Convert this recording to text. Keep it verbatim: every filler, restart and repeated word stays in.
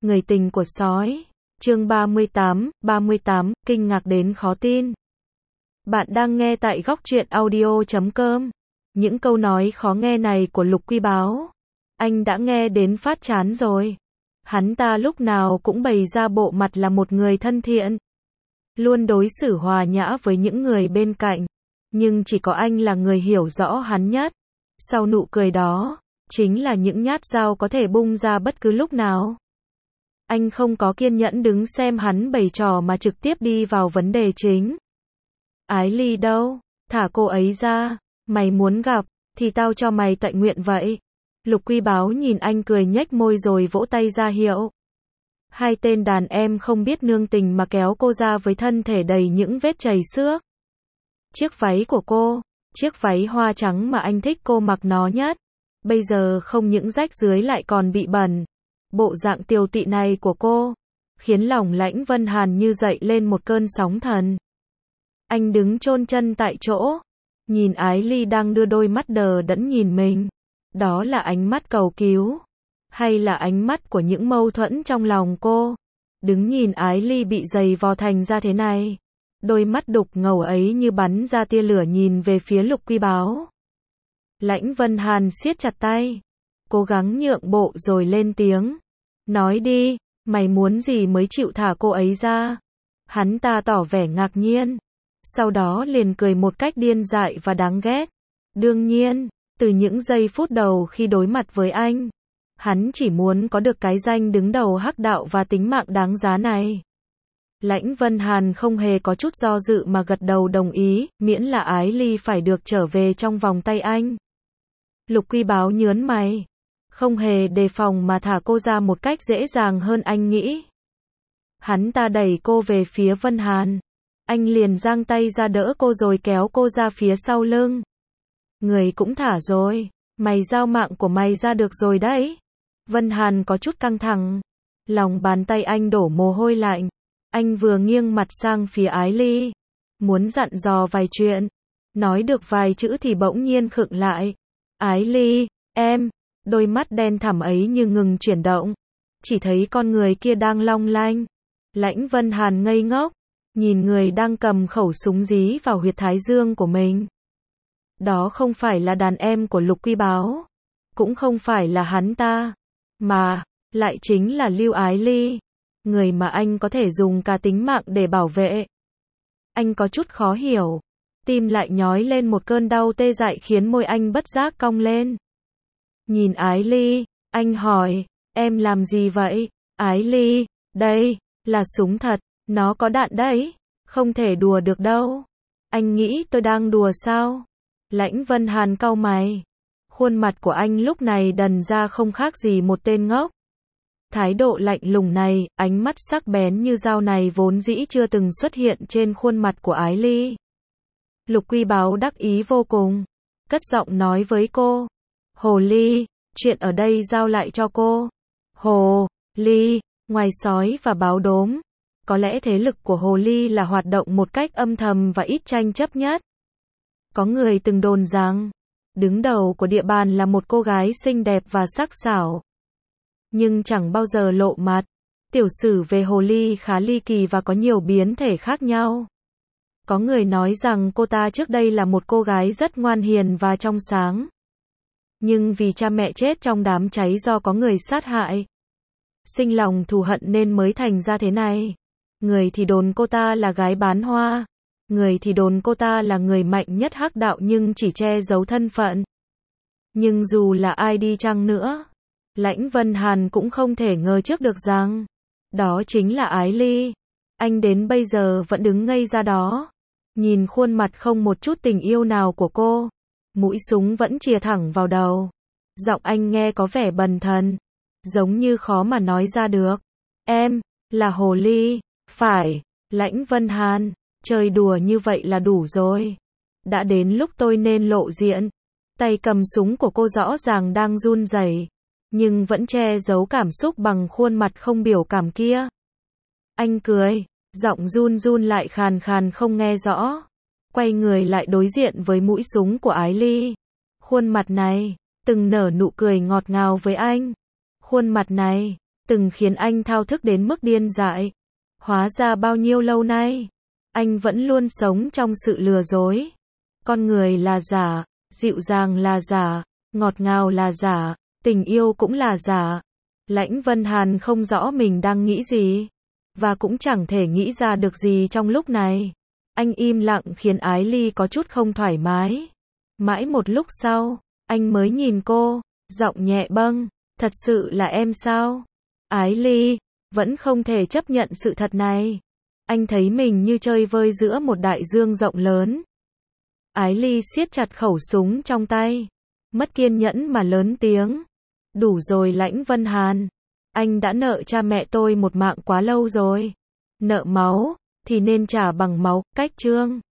Người tình của sói. Chương ba mươi tám, ba mươi tám, kinh ngạc đến khó tin. Bạn đang nghe tại góc truyện audio chấm com. Những câu nói khó nghe này của Lục Quy Báo, anh đã nghe đến phát chán rồi. Hắn ta lúc nào cũng bày ra bộ mặt là một người thân thiện, luôn đối xử hòa nhã với những người bên cạnh, nhưng chỉ có anh là người hiểu rõ hắn nhất. Sau nụ cười đó, chính là những nhát dao có thể bung ra bất cứ lúc nào. Anh không có kiên nhẫn đứng xem hắn bày trò mà trực tiếp đi vào vấn đề chính. Ái Ly đâu? Thả cô ấy ra. Mày muốn gặp, thì tao cho mày tọa nguyện vậy. Lục Quy Báo nhìn anh cười nhếch môi rồi vỗ tay ra hiệu. Hai tên đàn em không biết nương tình mà kéo cô ra với thân thể đầy những vết chảy xước. Chiếc váy của cô, chiếc váy hoa trắng mà anh thích cô mặc nó nhất, bây giờ không những rách dưới lại còn bị bẩn. Bộ dạng tiều tị này của cô, khiến lòng Lãnh Vân Hàn như dậy lên một cơn sóng thần. Anh đứng chôn chân tại chỗ, nhìn Ái Ly đang đưa đôi mắt đờ đẫn nhìn mình. Đó là ánh mắt cầu cứu, hay là ánh mắt của những mâu thuẫn trong lòng cô? Đứng nhìn Ái Ly bị giày vò thành ra thế này, đôi mắt đục ngầu ấy như bắn ra tia lửa nhìn về phía Lục Quy Báo. Lãnh Vân Hàn siết chặt tay, cố gắng nhượng bộ rồi lên tiếng. Nói đi, mày muốn gì mới chịu thả cô ấy ra? Hắn ta tỏ vẻ ngạc nhiên, sau đó liền cười một cách điên dại và đáng ghét. Đương nhiên, từ những giây phút đầu khi đối mặt với anh, hắn chỉ muốn có được cái danh đứng đầu hắc đạo và tính mạng đáng giá này. Lãnh Vân Hàn không hề có chút do dự mà gật đầu đồng ý, miễn là Ái Ly phải được trở về trong vòng tay anh. Lục Quy Báo nhớn mày, không hề đề phòng mà thả cô ra một cách dễ dàng hơn anh nghĩ. Hắn ta đẩy cô về phía Vân Hàn, anh liền giang tay ra đỡ cô rồi kéo cô ra phía sau lưng. Người cũng thả rồi, mày giao mạng của mày ra được rồi đấy. Vân Hàn có chút căng thẳng, lòng bàn tay anh đổ mồ hôi lạnh. Anh vừa nghiêng mặt sang phía Ái Ly, muốn dặn dò vài chuyện, nói được vài chữ thì bỗng nhiên khựng lại. Ái Ly, em, đôi mắt đen thẳm ấy như ngừng chuyển động, chỉ thấy con người kia đang long lanh. Lãnh Vân Hàn ngây ngốc, nhìn người đang cầm khẩu súng dí vào huyệt thái dương của mình. Đó không phải là đàn em của Lục Quy Báo, cũng không phải là hắn ta, mà lại chính là Lưu Ái Ly, người mà anh có thể dùng cả tính mạng để bảo vệ. Anh có chút khó hiểu, tim lại nhói lên một cơn đau tê dại khiến môi anh bất giác cong lên. Nhìn Ái Ly, anh hỏi, em làm gì vậy? Ái Ly, đây là súng thật, nó có đạn đấy, không thể đùa được đâu. Anh nghĩ tôi đang đùa sao? Lãnh Vân Hàn cau mày, khuôn mặt của anh lúc này đần ra không khác gì một tên ngốc. Thái độ lạnh lùng này, ánh mắt sắc bén như dao này vốn dĩ chưa từng xuất hiện trên khuôn mặt của Ái Ly. Lục Quy Báo đắc ý vô cùng, cất giọng nói với cô. Hồ Ly, chuyện ở đây giao lại cho cô. Hồ Ly, ngoài sói và báo đốm, có lẽ thế lực của Hồ Ly là hoạt động một cách âm thầm và ít tranh chấp nhất. Có người từng đồn rằng, đứng đầu của địa bàn là một cô gái xinh đẹp và sắc sảo, nhưng chẳng bao giờ lộ mặt. Tiểu sử về Hồ Ly khá ly kỳ và có nhiều biến thể khác nhau. Có người nói rằng cô ta trước đây là một cô gái rất ngoan hiền và trong sáng, nhưng vì cha mẹ chết trong đám cháy do có người sát hại, sinh lòng thù hận nên mới thành ra thế này. Người thì đồn cô ta là gái bán hoa, người thì đồn cô ta là người mạnh nhất hắc đạo nhưng chỉ che giấu thân phận. Nhưng dù là ai đi chăng nữa, Lãnh Vân Hàn cũng không thể ngờ trước được rằng đó chính là Ái Ly. Anh đến bây giờ vẫn đứng ngây ra đó, nhìn khuôn mặt không một chút tình yêu nào của cô, mũi súng vẫn chìa thẳng vào đầu. Giọng anh nghe có vẻ bần thần, giống như khó mà nói ra được. Em là Hồ Ly, phải? Lãnh Vân Hàn, chơi đùa như vậy là đủ rồi. Đã đến lúc tôi nên lộ diện. Tay cầm súng của cô rõ ràng đang run rẩy, nhưng vẫn che giấu cảm xúc bằng khuôn mặt không biểu cảm kia. Anh cười, giọng run run lại khàn khàn không nghe rõ. Quay người lại đối diện với mũi súng của Ái Ly. Khuôn mặt này, từng nở nụ cười ngọt ngào với anh. Khuôn mặt này, từng khiến anh thao thức đến mức điên dại. Hóa ra bao nhiêu lâu nay, anh vẫn luôn sống trong sự lừa dối. Con người là giả, dịu dàng là giả, ngọt ngào là giả, tình yêu cũng là giả. Lãnh Vân Hàn không rõ mình đang nghĩ gì, và cũng chẳng thể nghĩ ra được gì trong lúc này. Anh im lặng khiến Ái Ly có chút không thoải mái. Mãi một lúc sau, anh mới nhìn cô, giọng nhẹ bâng, thật sự là em sao? Ái Ly, vẫn không thể chấp nhận sự thật này. Anh thấy mình như chơi vơi giữa một đại dương rộng lớn. Ái Ly siết chặt khẩu súng trong tay, mất kiên nhẫn mà lớn tiếng. Đủ rồi Lãnh Vân Hàn, anh đã nợ cha mẹ tôi một mạng quá lâu rồi. Nợ máu, thì nên trả bằng máu, cách chương.